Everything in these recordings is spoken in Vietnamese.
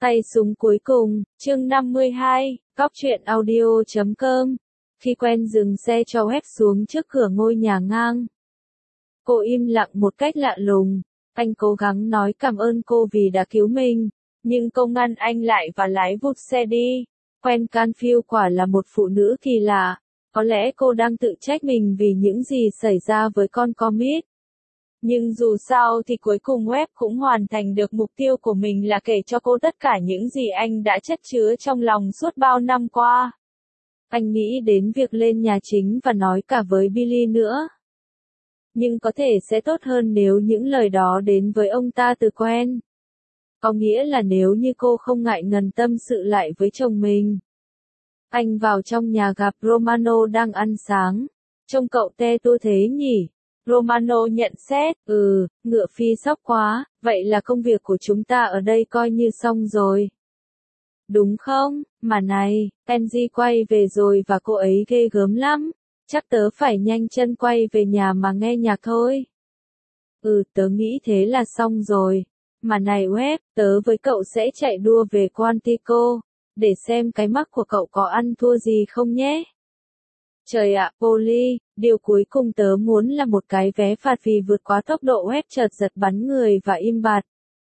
Tay súng cuối cùng, chương 52, Cóc truyện audio.com. Khi quen dừng xe cho Webb xuống trước cửa ngôi nhà ngang. Cô im lặng một cách lạ lùng. Anh cố gắng nói cảm ơn cô vì đã cứu mình, nhưng cô ngăn anh lại và lái vụt xe đi. Quen Canfield quả là một phụ nữ kỳ lạ. Có lẽ cô đang tự trách mình vì những gì xảy ra với con commit. Nhưng dù sao thì cuối cùng Webb cũng hoàn thành được mục tiêu của mình là kể cho cô tất cả những gì anh đã chất chứa trong lòng suốt bao năm qua. Anh nghĩ đến việc lên nhà chính và nói cả với Billy nữa. Nhưng có thể sẽ tốt hơn nếu những lời đó đến với ông ta từ quen. Có nghĩa là nếu như cô không ngại ngần tâm sự lại với chồng mình. Anh vào trong nhà gặp Romano đang ăn sáng. Trông cậu te tua thế nhỉ? Romano nhận xét, ngựa phi sóc quá, vậy là công việc của chúng ta ở đây coi như xong rồi. Đúng không, mà này, Angie quay về rồi và cô ấy ghê gớm lắm, chắc tớ phải nhanh chân quay về nhà mà nghe nhạc thôi. Tớ nghĩ thế là xong rồi. Mà này Webb, tớ với cậu sẽ chạy đua về Quantico, để xem cái mắt của cậu có ăn thua gì không nhé. Trời ạ, Polly, điều cuối cùng tớ muốn là một cái vé phạt vì vượt quá tốc độ. Webb chợt giật bắn người và im bặt.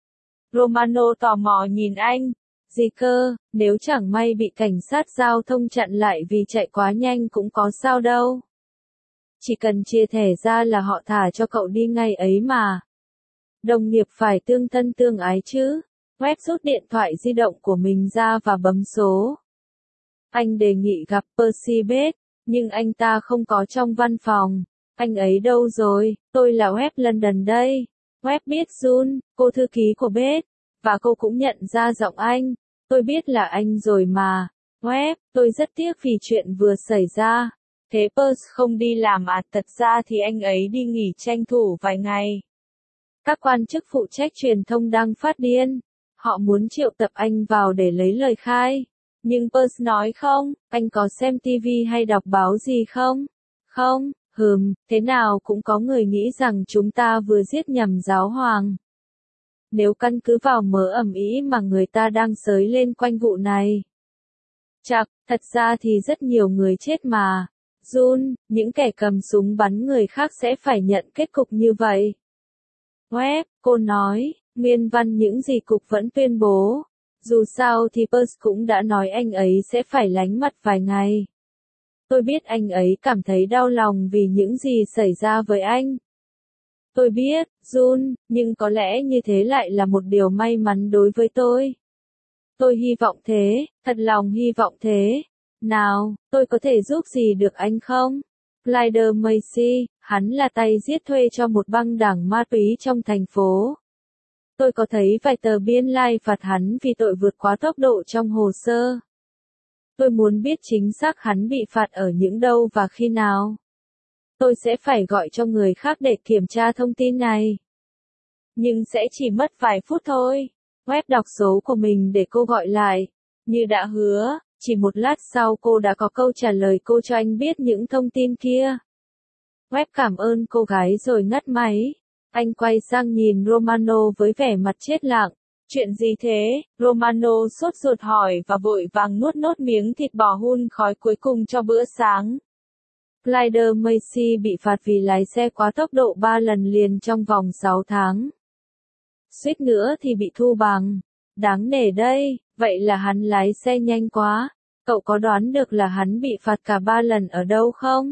Romano tò mò nhìn anh. Gì cơ, nếu chẳng may bị cảnh sát giao thông chặn lại vì chạy quá nhanh cũng có sao đâu. Chỉ cần chia thẻ ra là họ thả cho cậu đi ngay ấy mà. Đồng nghiệp phải tương thân tương ái chứ. Webb rút điện thoại di động của mình ra và bấm số. Anh đề nghị gặp Percy Bates. Nhưng anh ta không có trong văn phòng. Anh ấy đâu rồi? Tôi là Webb London đây. Webb biết June, cô thư ký của Bates. Và cô cũng nhận ra giọng anh. Tôi biết là anh rồi mà. Webb, tôi rất tiếc vì chuyện vừa xảy ra. Thế Percy không đi làm à? Thật ra thì anh ấy đi nghỉ tranh thủ vài ngày. Các quan chức phụ trách truyền thông đang phát điên. Họ muốn triệu tập anh vào để lấy lời khai. Nhưng Percy nói không, anh có xem TV hay đọc báo gì không? Không, thế nào cũng có người nghĩ rằng chúng ta vừa giết nhầm giáo hoàng. Nếu căn cứ vào mớ ầm ĩ mà người ta đang xới lên quanh vụ này. Chắc, thật ra thì rất nhiều người chết mà. June, những kẻ cầm súng bắn người khác sẽ phải nhận kết cục như vậy. Webb, cô nói, nguyên văn những gì cục vẫn tuyên bố. Dù sao thì Percy cũng đã nói anh ấy sẽ phải lánh mặt vài ngày. Tôi biết anh ấy cảm thấy đau lòng vì những gì xảy ra với anh. Tôi biết, June, nhưng có lẽ như thế lại là một điều may mắn đối với tôi. Tôi hy vọng thế, thật lòng hy vọng thế. Nào, tôi có thể giúp gì được anh không? Clyde Macy, hắn là tay giết thuê cho một băng đảng ma túy trong thành phố. Tôi có thấy vài tờ biên lai phạt hắn vì tội vượt quá tốc độ trong hồ sơ. Tôi muốn biết chính xác hắn bị phạt ở những đâu và khi nào. Tôi sẽ phải gọi cho người khác để kiểm tra thông tin này. Nhưng sẽ chỉ mất vài phút thôi. Webb đọc số của mình để cô gọi lại. Như đã hứa, chỉ một lát sau cô đã có câu trả lời cô cho anh biết những thông tin kia. Webb cảm ơn cô gái rồi ngắt máy. Anh quay sang nhìn Romano với vẻ mặt chết lặng. Chuyện gì thế? Romano sốt ruột hỏi và vội vàng nuốt nốt miếng thịt bò hun khói cuối cùng cho bữa sáng. Clyde Macy bị phạt vì lái xe quá tốc độ 3 lần liền trong vòng 6 tháng. Suýt nữa thì bị thu bằng. Đáng nể đây, vậy là hắn lái xe nhanh quá. Cậu có đoán được là hắn bị phạt cả 3 lần ở đâu không?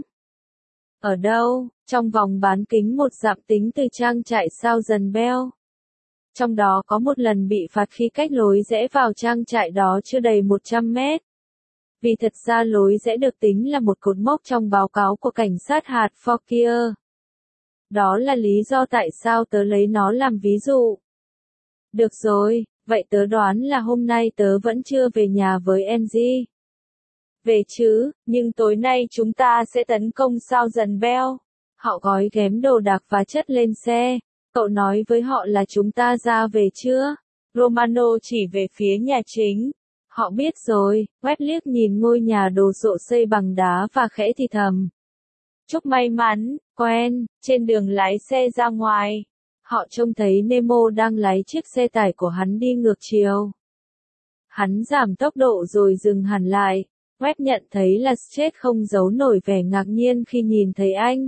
Ở đâu? Trong vòng bán kính 1 dặm tính từ trang trại Thousand Bell. Trong đó có một lần bị phạt khi cách lối rẽ vào trang trại đó chưa đầy 100 mét. Vì thật ra lối rẽ được tính là một cột mốc trong báo cáo của cảnh sát hạt Fauquier. Đó là lý do tại sao tớ lấy nó làm ví dụ. Được rồi, vậy tớ đoán là hôm nay tớ vẫn chưa về nhà với Angie. Về chứ, nhưng tối nay chúng ta sẽ tấn công Thousand Bell. Họ gói ghém đồ đạc và chất lên xe. Cậu nói với họ là chúng ta ra về chưa? Romano chỉ về phía nhà chính. Họ biết rồi. Webb liếc nhìn ngôi nhà đồ sộ xây bằng đá và khẽ thì thầm. Chúc may mắn, Quen. Trên đường lái xe ra ngoài, họ trông thấy Nemo đang lái chiếc xe tải của hắn đi ngược chiều. Hắn giảm tốc độ rồi dừng hẳn lại. Webb nhận thấy là Straight không giấu nổi vẻ ngạc nhiên khi nhìn thấy anh.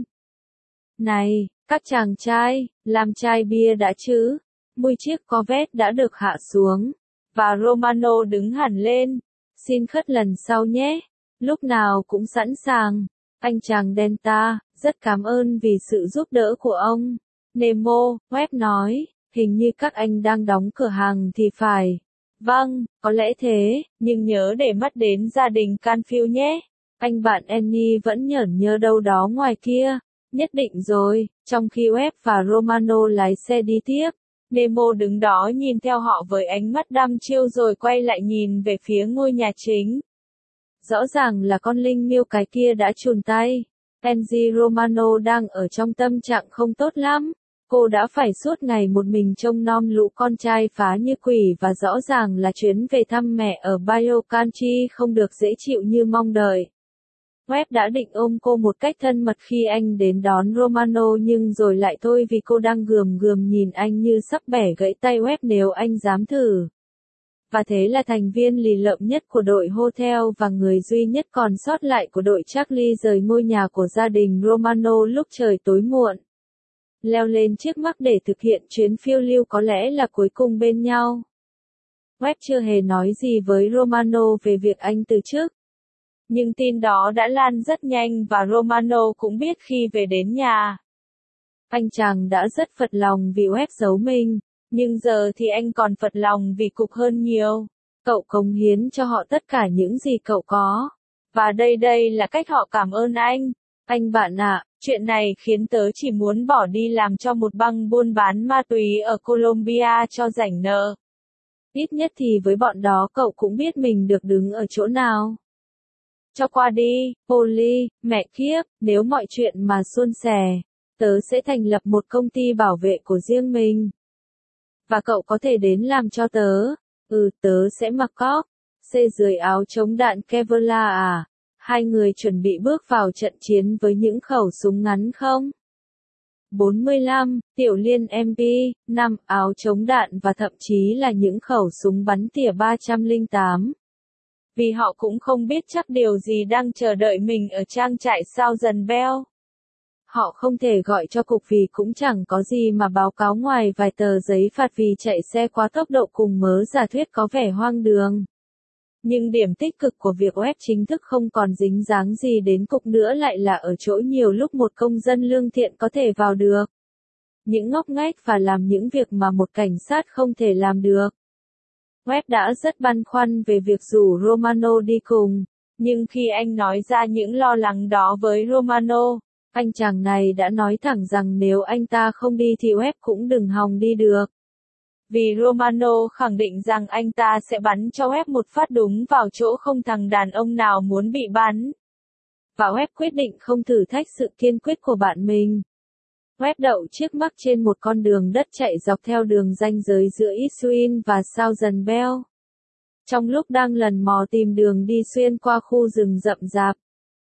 Này, các chàng trai, làm chai bia đã chứ? Mùi chiếc Corvette đã được hạ xuống. Và Romano đứng hẳn lên. Xin khất lần sau nhé. Lúc nào cũng sẵn sàng. Anh chàng Delta, rất cảm ơn vì sự giúp đỡ của ông. Nemo, Webb nói, hình như các anh đang đóng cửa hàng thì phải. Vâng, có lẽ thế, nhưng nhớ để mắt đến gia đình Canfield nhé. Anh bạn Annie vẫn nhởn nhơ đâu đó ngoài kia. Nhất định rồi, trong khi Webb và Romano lái xe đi tiếp. Nemo đứng đó nhìn theo họ với ánh mắt đăm chiêu rồi quay lại nhìn về phía ngôi nhà chính. Rõ ràng là con linh miêu cái kia đã chùn tay. Angie Romano đang ở trong tâm trạng không tốt lắm. Cô đã phải suốt ngày một mình trông nom lũ con trai phá như quỷ và rõ ràng là chuyến về thăm mẹ ở Bio Country không được dễ chịu như mong đợi. Webb đã định ôm cô một cách thân mật khi anh đến đón Romano nhưng rồi lại thôi vì cô đang gườm gườm nhìn anh như sắp bẻ gãy tay Webb nếu anh dám thử. Và thế là thành viên lì lợm nhất của đội Hotel và người duy nhất còn sót lại của đội Charlie rời ngôi nhà của gia đình Romano lúc trời tối muộn. Leo lên chiếc Mack để thực hiện chuyến phiêu lưu có lẽ là cuối cùng bên nhau. Webb chưa hề nói gì với Romano về việc anh từ chức. Nhưng tin đó đã lan rất nhanh và Romano cũng biết khi về đến nhà. Anh chàng đã rất phật lòng vì Webb giấu mình, nhưng giờ thì anh còn phật lòng vì cục hơn nhiều. Cậu cống hiến cho họ tất cả những gì cậu có. Và đây là cách họ cảm ơn anh. Anh bạn ạ, chuyện này khiến tớ chỉ muốn bỏ đi làm cho một băng buôn bán ma túy ở Colombia cho rảnh nợ. Ít nhất thì với bọn đó cậu cũng biết mình được đứng ở chỗ nào. Cho qua đi, Polly, mẹ kiếp, nếu mọi chuyện mà suôn sẻ, tớ sẽ thành lập một công ty bảo vệ của riêng mình. Và cậu có thể đến làm cho tớ. Tớ sẽ mặc cóc, xê dưới áo chống đạn Kevlar à. Hai người chuẩn bị bước vào trận chiến với những khẩu súng ngắn không? 45, Tiểu Liên MP5, áo chống đạn và thậm chí là những khẩu súng bắn tỉa 308. Vì họ cũng không biết chắc điều gì đang chờ đợi mình ở trang trại Southern Bell. Họ không thể gọi cho cục vì cũng chẳng có gì mà báo cáo ngoài vài tờ giấy phạt vì chạy xe quá tốc độ cùng mớ giả thuyết có vẻ hoang đường. Nhưng điểm tích cực của việc Webb chính thức không còn dính dáng gì đến cục nữa lại là ở chỗ nhiều lúc một công dân lương thiện có thể vào được. Những ngóc ngách và làm những việc mà một cảnh sát không thể làm được. Webb đã rất băn khoăn về việc rủ Romano đi cùng, nhưng khi anh nói ra những lo lắng đó với Romano, anh chàng này đã nói thẳng rằng nếu anh ta không đi thì Webb cũng đừng hòng đi được. Vì Romano khẳng định rằng anh ta sẽ bắn cho Webb một phát đúng vào chỗ không thằng đàn ông nào muốn bị bắn. Và Webb quyết định không thử thách sự kiên quyết của bạn mình. Webb đậu chiếc Mack trên một con đường đất chạy dọc theo đường ranh giới giữa Eastwin và Southern Bell. Trong lúc đang lần mò tìm đường đi xuyên qua khu rừng rậm rạp,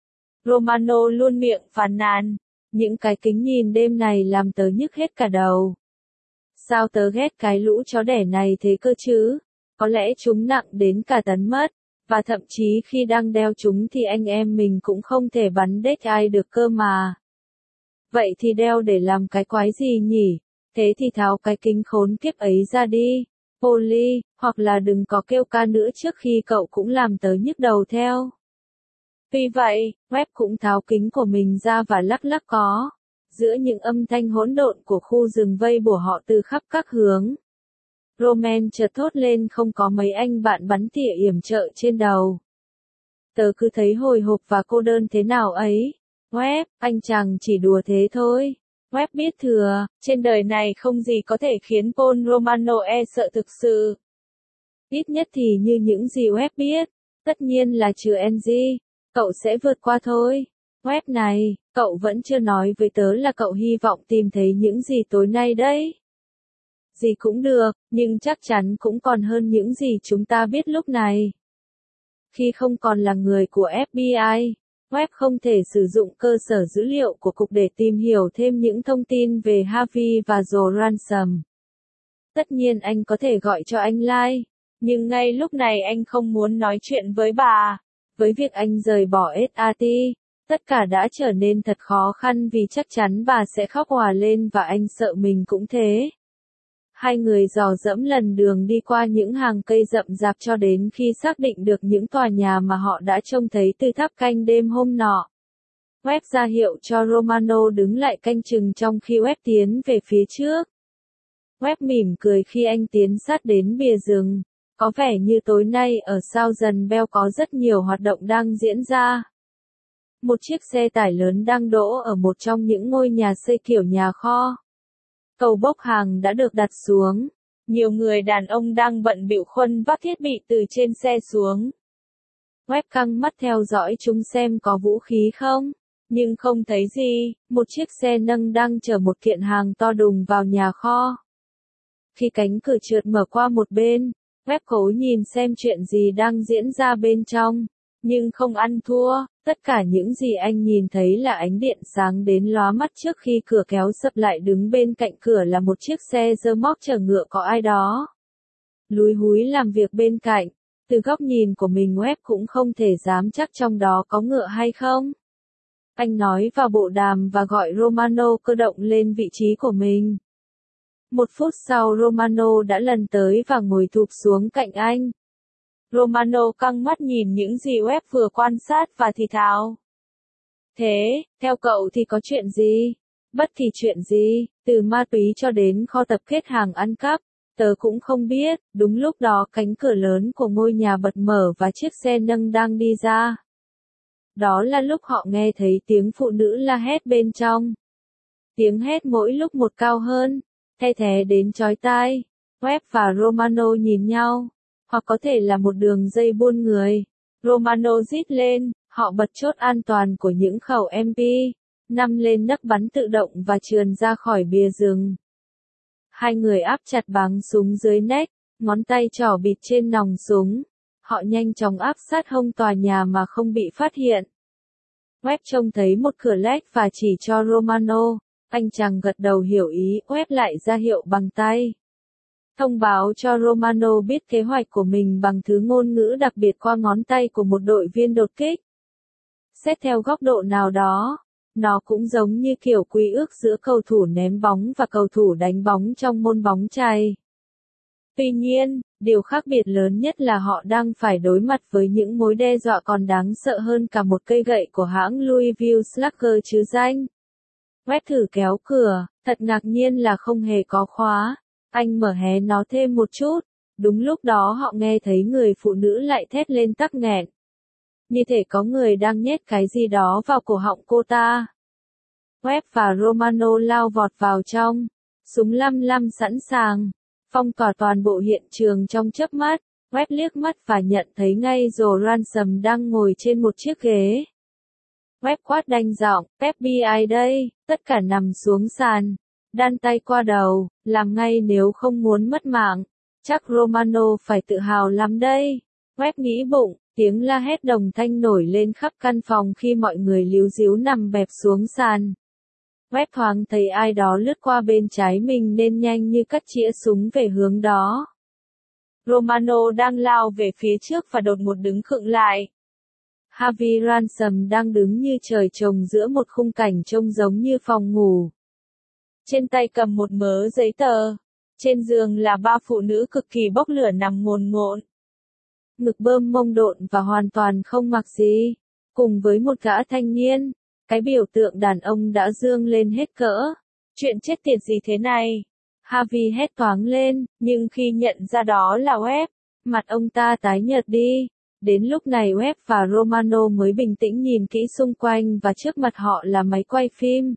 Romano luôn miệng phàn nàn, những cái kính nhìn đêm này làm tớ nhức hết cả đầu. Sao tớ ghét cái lũ chó đẻ này thế cơ chứ? Có lẽ chúng nặng đến cả tấn mất, và thậm chí khi đang đeo chúng thì anh em mình cũng không thể bắn đếch ai được cơ mà. Vậy thì đeo để làm cái quái gì nhỉ? Thế thì tháo cái kính khốn kiếp ấy ra đi, Polly, hoặc là đừng có kêu ca nữa trước khi cậu cũng làm tớ nhức đầu theo. Vì vậy, Webb cũng tháo kính của mình ra và lắc lắc có. Giữa những âm thanh hỗn độn của khu rừng vây bủa họ từ khắp các hướng. Roman chợt thốt lên không có mấy anh bạn bắn tỉa yểm trợ trên đầu. Tớ cứ thấy hồi hộp và cô đơn thế nào ấy. Webb, anh chàng chỉ đùa thế thôi. Webb biết thừa, trên đời này không gì có thể khiến Paul Romano e sợ thực sự. Ít nhất thì như những gì Webb biết, tất nhiên là trừ Angie, cậu sẽ vượt qua thôi. Webb này, cậu vẫn chưa nói với tớ là cậu hy vọng tìm thấy những gì tối nay đấy. Gì cũng được, nhưng chắc chắn cũng còn hơn những gì chúng ta biết lúc này. Khi không còn là người của FBI, Webb không thể sử dụng cơ sở dữ liệu của cục để tìm hiểu thêm những thông tin về Harvey và Joe Ransom. Tất nhiên anh có thể gọi cho anh Lai. Nhưng ngay lúc này anh không muốn nói chuyện với bà. Với việc anh rời bỏ SAT, tất cả đã trở nên thật khó khăn vì chắc chắn bà sẽ khóc òa lên và anh sợ mình cũng thế. Hai người dò dẫm lần đường đi qua những hàng cây rậm rạp cho đến khi xác định được những tòa nhà mà họ đã trông thấy từ tháp canh đêm hôm nọ. Webb ra hiệu cho Romano đứng lại canh chừng trong khi Webb tiến về phía trước. Webb mỉm cười khi anh tiến sát đến bìa rừng. Có vẻ như tối nay ở Southern Bell có rất nhiều hoạt động đang diễn ra. Một chiếc xe tải lớn đang đỗ ở một trong những ngôi nhà xây kiểu nhà kho. Cầu bốc hàng đã được đặt xuống. Nhiều người đàn ông đang bận bịu khuân vác thiết bị từ trên xe xuống. Webb căng mắt theo dõi chúng xem có vũ khí không, nhưng không thấy gì. Một chiếc xe nâng đang chở một kiện hàng to đùng vào nhà kho. Khi cánh cửa trượt mở qua một bên, Webb cố nhìn xem chuyện gì đang diễn ra bên trong, nhưng không ăn thua. Tất cả những gì anh nhìn thấy là ánh điện sáng đến lóa mắt trước khi cửa kéo sập lại. Đứng bên cạnh cửa là một chiếc xe rơ móc chở ngựa có ai đó lúi húi làm việc bên cạnh. Từ góc nhìn của mình Webb cũng không thể dám chắc trong đó có ngựa hay không. Anh nói vào bộ đàm và gọi Romano cơ động lên vị trí của mình. 1 phút sau Romano đã lần tới và ngồi thụp xuống cạnh anh. Romano căng mắt nhìn những gì Webb vừa quan sát và thì thào. Thế, theo cậu thì có chuyện gì? Bất kỳ chuyện gì, từ ma túy cho đến kho tập kết hàng ăn cắp, tớ cũng không biết. Đúng lúc đó cánh cửa lớn của ngôi nhà bật mở và chiếc xe nâng đang đi ra. Đó là lúc họ nghe thấy tiếng phụ nữ la hét bên trong. Tiếng hét mỗi lúc một cao hơn, thay thế đến chói tai. Webb và Romano nhìn nhau. Hoặc có thể là một đường dây buôn người. Romano rít lên, họ bật chốt an toàn của những khẩu MP5 lên nấc bắn tự động và trườn ra khỏi bìa rừng. Hai người áp chặt báng súng dưới nách, ngón tay trỏ bịt trên nòng súng. Họ nhanh chóng áp sát hông tòa nhà mà không bị phát hiện. Webb trông thấy một cửa lách và chỉ cho Romano. Anh chàng gật đầu hiểu ý. Webb lại ra hiệu bằng tay. Thông báo cho Romano biết kế hoạch của mình bằng thứ ngôn ngữ đặc biệt qua ngón tay của một đội viên đột kích. Xét theo góc độ nào đó, nó cũng giống như kiểu quy ước giữa cầu thủ ném bóng và cầu thủ đánh bóng trong môn bóng chày. Tuy nhiên, điều khác biệt lớn nhất là họ đang phải đối mặt với những mối đe dọa còn đáng sợ hơn cả một cây gậy của hãng Louisville Slugger chứ danh. Webb thử kéo cửa, thật ngạc nhiên là không hề có khóa. Anh mở hé nó thêm một chút. Đúng lúc đó họ nghe thấy người phụ nữ lại thét lên tắc nghẹn. Như thể có người đang nhét cái gì đó vào cổ họng cô ta. Webb và Romano lao vọt vào trong. Súng 55 sẵn sàng. Phong tỏa toàn bộ hiện trường trong chớp mắt. Webb liếc mắt và nhận thấy ngay Joe Ransom đang ngồi trên một chiếc ghế. Webb quát đanh giọng, FBI đây, tất cả nằm xuống sàn. Đan tay qua đầu, làm ngay nếu không muốn mất mạng. Chắc Romano phải tự hào lắm đây. Webb nghĩ bụng, tiếng la hét đồng thanh nổi lên khắp căn phòng khi mọi người líu ríu nằm bẹp xuống sàn. Webb thoáng thấy ai đó lướt qua bên trái mình nên nhanh như cắt chĩa súng về hướng đó. Romano đang lao về phía trước và đột ngột đứng khựng lại. Harvey Ransom đang đứng như trời trồng giữa một khung cảnh trông giống như phòng ngủ. Trên tay cầm một mớ giấy tờ. Trên giường là 3 phụ nữ cực kỳ bốc lửa nằm ngồn ngộn. Ngực bơm mông độn và hoàn toàn không mặc gì. Cùng với một gã thanh niên. Cái biểu tượng đàn ông đã dương lên hết cỡ. Chuyện chết tiệt gì thế này? Harvey hét toáng lên, nhưng khi nhận ra đó là Webb, mặt ông ta tái nhợt đi. Đến lúc này Webb và Romano mới bình tĩnh nhìn kỹ xung quanh và trước mặt họ là máy quay phim.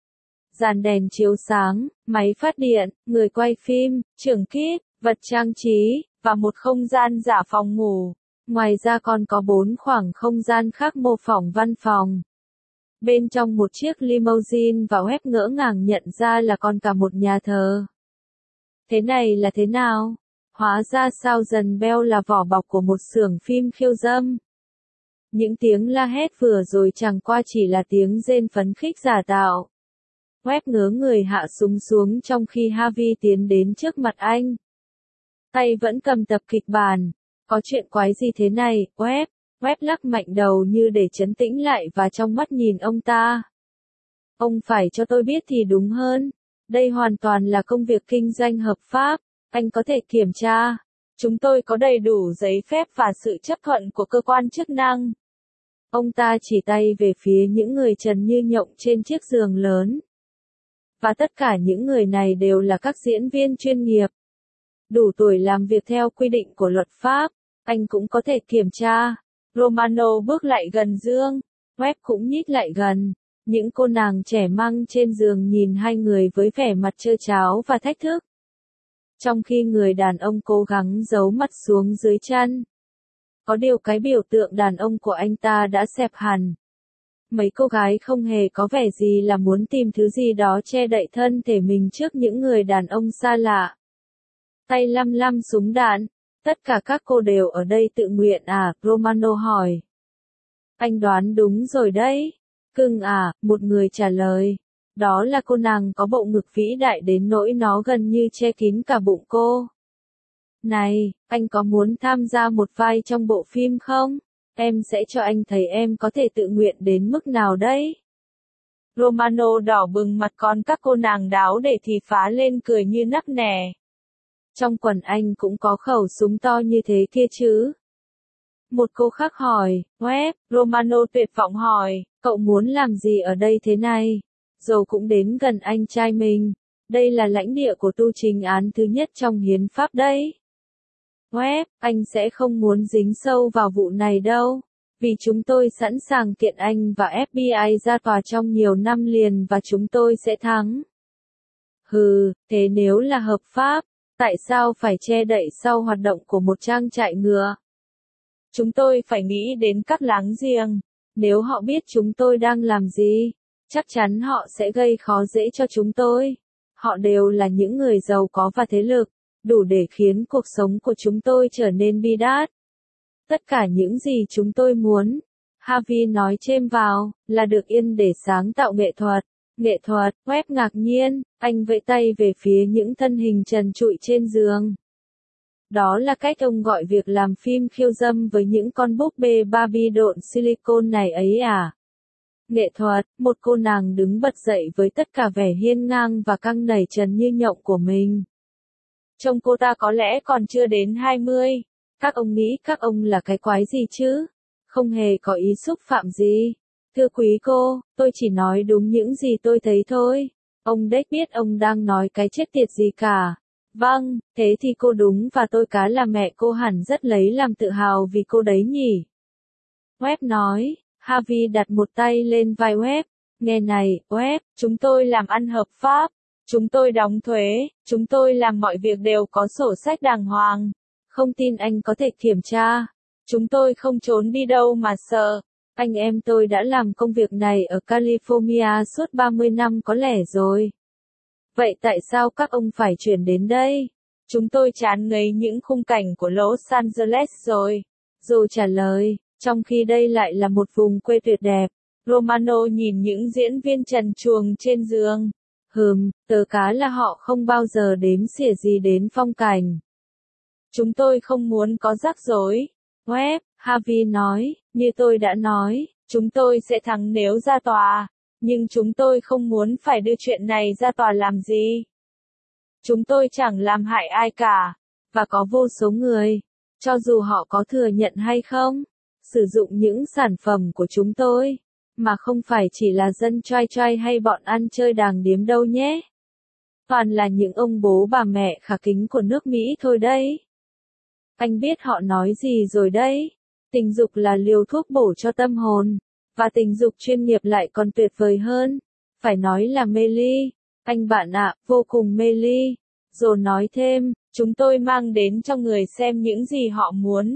Dàn đèn chiếu sáng, máy phát điện, người quay phim, trưởng kíp, vật trang trí, và một không gian giả phòng ngủ. Ngoài ra còn có 4 khoảng không gian khác mô phỏng văn phòng. Bên trong một chiếc limousine và Webb ngỡ ngàng nhận ra là còn cả một nhà thờ. Thế này là thế nào? Hóa ra Southern Bell là vỏ bọc của một xưởng phim khiêu dâm. Những tiếng la hét vừa rồi chẳng qua chỉ là tiếng rên phấn khích giả tạo. Webb ngớ người hạ súng xuống trong khi Harvey tiến đến trước mặt anh. tay vẫn cầm tập kịch bản. Có chuyện quái gì thế này, Webb lắc mạnh đầu như để trấn tĩnh lại và trong mắt nhìn ông ta. Ông phải cho tôi biết thì đúng hơn. Đây hoàn toàn là công việc kinh doanh hợp pháp, anh có thể kiểm tra. Chúng tôi có đầy đủ giấy phép và sự chấp thuận của cơ quan chức năng. Ông ta chỉ tay về phía những người trần như nhộng trên chiếc giường lớn. Và tất cả những người này đều là các diễn viên chuyên nghiệp. Đủ tuổi làm việc theo quy định của luật pháp, anh cũng có thể kiểm tra. Romano bước lại gần giường, Webb cũng nhích lại gần. Những cô nàng trẻ măng trên giường nhìn hai người với vẻ mặt trơ tráo và thách thức. Trong khi người đàn ông cố gắng giấu mặt xuống dưới chăn. Có điều cái biểu tượng đàn ông của anh ta đã xẹp hẳn. Mấy cô gái không hề có vẻ gì là muốn tìm thứ gì đó che đậy thân thể mình trước những người đàn ông xa lạ. Tay lăm lăm súng đạn. Tất cả các cô đều ở đây tự nguyện à? Romano hỏi. Anh đoán đúng rồi đấy. Cưng à, một người trả lời. Đó là cô nàng có bộ ngực vĩ đại đến nỗi nó gần như che kín cả bụng cô. Này, anh có muốn tham gia một vai trong bộ phim không? Em sẽ cho anh thấy em có thể tự nguyện đến mức nào đấy. Romano đỏ bừng mặt còn các cô nàng đáo để thì phá lên cười như nắc nẻ. Trong quần anh cũng có khẩu súng to như thế kia chứ? Một cô khác hỏi, Webb, Romano tuyệt vọng hỏi, cậu muốn làm gì ở đây thế này? Rồi cũng đến gần anh trai mình. Đây là lãnh địa của tu trình án thứ nhất trong hiến pháp đấy. Webb, anh sẽ không muốn dính sâu vào vụ này đâu. Vì chúng tôi sẵn sàng kiện anh và FBI ra tòa trong nhiều năm liền và chúng tôi sẽ thắng. Hừ, thế nếu là hợp pháp, tại sao phải che đậy sau hoạt động của một trang trại ngựa? Chúng tôi phải nghĩ đến các láng giềng. Nếu họ biết chúng tôi đang làm gì, chắc chắn họ sẽ gây khó dễ cho chúng tôi. Họ đều là những người giàu có và thế lực, đủ để khiến cuộc sống của chúng tôi trở nên bi đát. Tất cả những gì chúng tôi muốn, Harvey nói chêm vào, là được yên để sáng tạo nghệ thuật. Nghệ thuật, Webb ngạc nhiên, anh vẫy tay về phía những thân hình trần trụi trên giường. Đó là cách ông gọi việc làm phim khiêu dâm với những con búp bê Barbie độn silicone này ấy à? Nghệ thuật, một cô nàng đứng bật dậy với tất cả vẻ hiên ngang và căng nảy trần như nhộng của mình. Trông cô ta có lẽ còn chưa đến 20. Các ông nghĩ các ông là cái quái gì chứ? Không hề có ý xúc phạm gì. Thưa quý cô, tôi chỉ nói đúng những gì tôi thấy thôi. Ông Deck biết ông đang nói cái chết tiệt gì cả. Vâng, thế thì cô đúng và tôi cá là mẹ cô hẳn rất lấy làm tự hào vì cô đấy nhỉ. Webb nói, Harvey đặt một tay lên vai Webb. Nghe này, Webb, chúng tôi làm ăn hợp pháp. Chúng tôi đóng thuế, chúng tôi làm mọi việc đều có sổ sách đàng hoàng. Không tin anh có thể kiểm tra. Chúng tôi không trốn đi đâu mà sợ. Anh em tôi đã làm công việc này ở California suốt 30 năm có lẽ rồi. Vậy tại sao các ông phải chuyển đến đây? Chúng tôi chán ngấy những khung cảnh của Los Angeles rồi. Dù trả lời, trong khi đây lại là một vùng quê tuyệt đẹp. Romano nhìn những diễn viên trần truồng trên giường. Tớ cá là họ không bao giờ đếm xỉa gì đến phong cảnh. Chúng tôi không muốn có rắc rối. Webb, Harvey nói, như tôi đã nói, chúng tôi sẽ thắng nếu ra tòa. Nhưng chúng tôi không muốn phải đưa chuyện này ra tòa làm gì. Chúng tôi chẳng làm hại ai cả. Và có vô số người, cho dù họ có thừa nhận hay không, sử dụng những sản phẩm của chúng tôi. Mà không phải chỉ là dân choai choai hay bọn ăn chơi đàng điếm đâu nhé. Toàn là những ông bố bà mẹ khả kính của nước Mỹ thôi đấy. Anh biết họ nói gì rồi đấy. Tình dục là liều thuốc bổ cho tâm hồn. Và tình dục chuyên nghiệp lại còn tuyệt vời hơn. Phải nói là mê ly. Anh bạn ạ, vô cùng mê ly. Rồi nói thêm, chúng tôi mang đến cho người xem những gì họ muốn.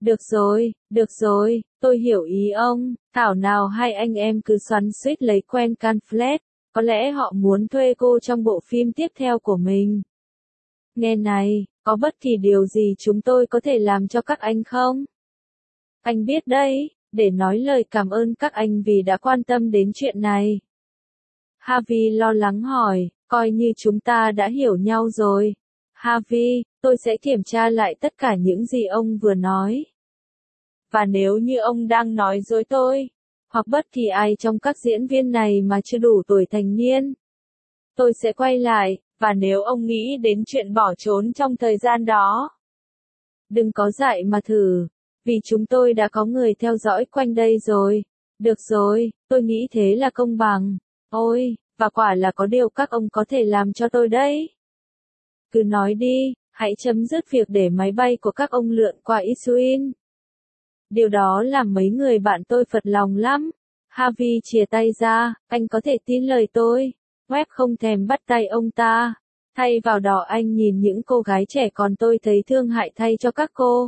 Được rồi, tôi hiểu ý ông. Thảo nào hai anh em cứ xoắn xuýt lấy quen Canflet. Có lẽ họ muốn thuê cô trong bộ phim tiếp theo của mình. Nghe này, có bất kỳ điều gì chúng tôi có thể làm cho các anh không? Anh biết đấy, để nói lời cảm ơn các anh vì đã quan tâm đến chuyện này. Harvey lo lắng hỏi, coi như chúng ta đã hiểu nhau rồi. Harvey, Tôi sẽ kiểm tra lại tất cả những gì ông vừa nói. Và nếu như ông đang nói dối tôi, hoặc bất kỳ ai trong các diễn viên này mà chưa đủ tuổi thành niên, tôi sẽ quay lại, và nếu ông nghĩ đến chuyện bỏ trốn trong thời gian đó, đừng có dại mà thử, vì chúng tôi đã có người theo dõi quanh đây rồi. Được rồi, tôi nghĩ thế là công bằng. Ôi, và quả là có điều các ông có thể làm cho tôi đấy. Cứ nói đi, hãy chấm dứt việc để máy bay của các ông lượn qua Isuin. Điều đó làm mấy người bạn tôi phật lòng lắm. Harvey chìa tay ra, anh có thể tin lời tôi. Webb không thèm bắt tay ông ta. Thay vào đó anh nhìn những cô gái trẻ, còn tôi thấy thương hại thay cho các cô.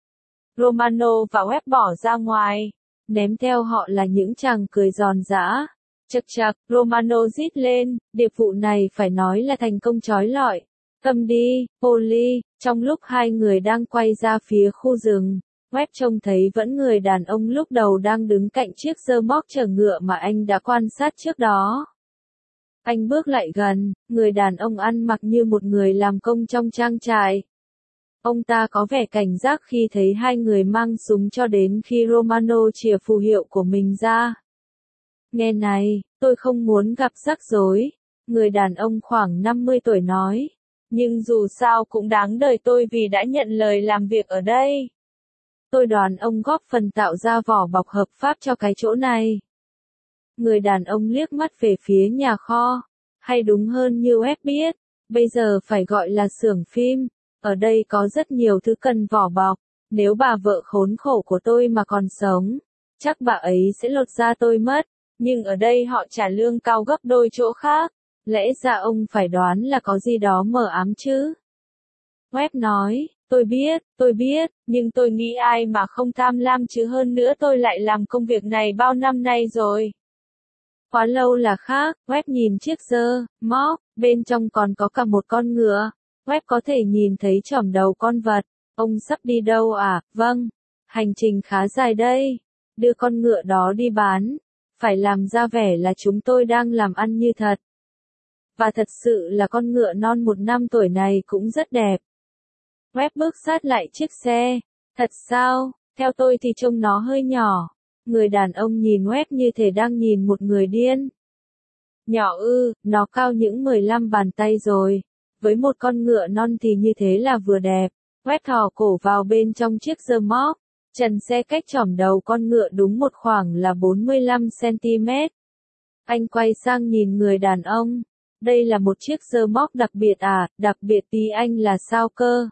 Romano và Webb bỏ ra ngoài. Ném theo họ là những chàng cười giòn giã. Chậc chậc, Romano rít lên, điệp vụ này phải nói là thành công chói lọi. Cầm đi, Polly. Trong lúc hai người đang quay ra phía khu rừng, Webb trông thấy vẫn người đàn ông lúc đầu đang đứng cạnh chiếc rơ móc chở ngựa mà anh đã quan sát trước đó. Anh bước lại gần, người đàn ông ăn mặc như một người làm công trong trang trại. Ông ta có vẻ cảnh giác khi thấy hai người mang súng cho đến khi Romano chìa phù hiệu của mình ra. Nghe này, tôi không muốn gặp rắc rối, người đàn ông khoảng 50 tuổi nói. Nhưng dù sao cũng đáng đời tôi vì đã nhận lời làm việc ở đây. Tôi đoán ông góp phần tạo ra vỏ bọc hợp pháp cho cái chỗ này. Người đàn ông liếc mắt về phía nhà kho. Hay đúng hơn như Webb biết, bây giờ phải gọi là xưởng phim. Ở đây có rất nhiều thứ cần vỏ bọc. Nếu bà vợ khốn khổ của tôi mà còn sống, chắc bà ấy sẽ lột da tôi mất. Nhưng ở đây họ trả lương cao gấp đôi chỗ khác. Lẽ ra ông phải đoán là có gì đó mờ ám chứ. Webb nói, tôi biết, nhưng tôi nghĩ ai mà không tham lam chứ, hơn nữa tôi lại làm công việc này bao năm nay rồi. Quá lâu là khác. Webb nhìn chiếc rơ móc, bên trong còn có cả một con ngựa. Webb có thể nhìn thấy chỏm đầu con vật. Ông sắp đi đâu à? Vâng, hành trình khá dài đây. Đưa con ngựa đó đi bán. Phải làm ra vẻ là chúng tôi đang làm ăn như thật. Và thật sự là con ngựa non 1 năm tuổi này cũng rất đẹp. Webb bước sát lại chiếc xe. Thật sao? Theo tôi thì trông nó hơi nhỏ. Người đàn ông nhìn Webb như thể đang nhìn một người điên. Nhỏ ư, nó cao những 15 bàn tay rồi. Với một con ngựa non thì như thế là vừa đẹp. Webb thò cổ vào bên trong chiếc rơ móc. Trần xe cách chỏm đầu con ngựa đúng một khoảng là 45 cm. Anh quay sang nhìn người đàn ông. Đây là một chiếc rơ móc đặc biệt à? Đặc biệt tí anh là sao cơ?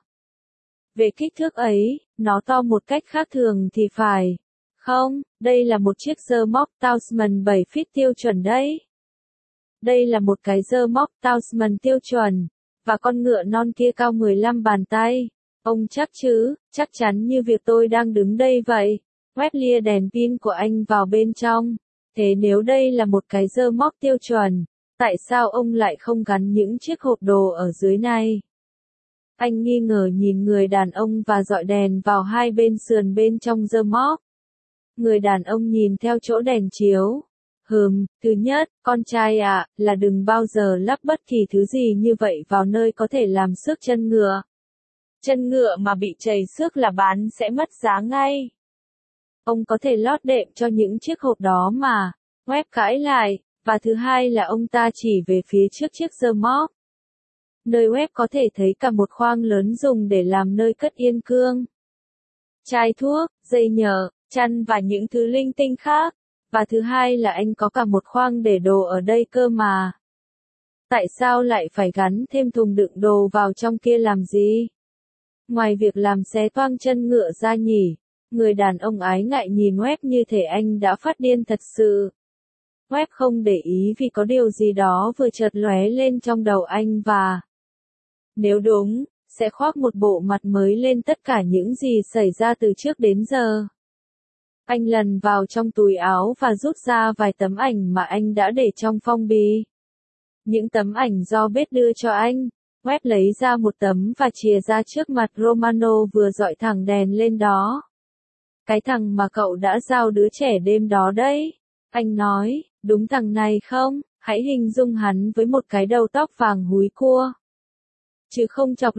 Về kích thước ấy, nó to một cách khác thường thì phải. Không, đây là một chiếc rơ móc Townsman 7 feet tiêu chuẩn đấy. Đây là một cái rơ móc Townsman tiêu chuẩn. Và con ngựa non kia cao 15 bàn tay. Ông chắc chứ? Chắc chắn như việc tôi đang đứng đây vậy. Webb lia đèn pin của anh vào bên trong. Thế nếu đây là một cái rơ móc tiêu chuẩn, tại sao ông lại không gắn những chiếc hộp đồ ở dưới này? Anh nghi ngờ nhìn người đàn ông và dọi đèn vào hai bên sườn bên trong rơ móc. Người đàn ông nhìn theo chỗ đèn chiếu. Thứ nhất, con trai ạ, là đừng bao giờ lắp bất kỳ thứ gì như vậy vào nơi có thể làm xước chân ngựa. Chân ngựa mà bị trầy xước là bán sẽ mất giá ngay. Ông có thể lót đệm cho những chiếc hộp đó mà. Webb cãi lại. Và thứ hai là ông ta chỉ về phía trước chiếc rơ móc. Nơi Webb có thể thấy cả một khoang lớn dùng để làm nơi cất yên cương. Chai thuốc, dây nhợ, chăn và những thứ linh tinh khác. Và thứ hai là anh có cả một khoang để đồ ở đây cơ mà. Tại sao lại phải gắn thêm thùng đựng đồ vào trong kia làm gì? Ngoài việc làm xé toang chân ngựa ra nhỉ? Người đàn ông ái ngại nhìn Webb như thể anh đã phát điên thật sự. Webb không để ý vì có điều gì đó vừa chợt lóe lên trong đầu anh và nếu đúng, sẽ khoác một bộ mặt mới lên tất cả những gì xảy ra từ trước đến giờ. Anh lần vào trong túi áo và rút ra vài tấm ảnh mà anh đã để trong phong bì. Những tấm ảnh do Beth đưa cho anh. Webb lấy ra một tấm và chìa ra trước mặt Romano vừa dọi thẳng đèn lên đó. Cái thằng mà cậu đã giao đứa trẻ đêm đó đấy. Anh nói, đúng thằng này không? Hãy hình dung hắn với một cái đầu tóc vàng húi cua. Chứ không chọc lóc,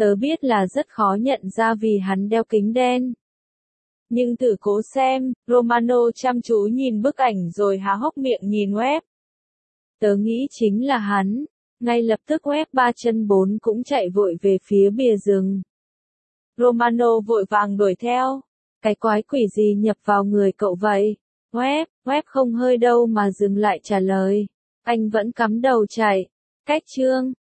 Tớ biết là rất khó nhận ra vì hắn đeo kính đen. Nhưng thử cố xem, Romano chăm chú nhìn bức ảnh rồi há hốc miệng nhìn web. Tớ nghĩ chính là hắn. Ngay lập tức web 3 chân 4 cũng chạy vội về phía bìa rừng. Romano vội vàng đuổi theo. Cái quái quỷ gì nhập vào người cậu vậy? Web không hơi đâu mà dừng lại trả lời. Anh vẫn cắm đầu chạy. Cách chương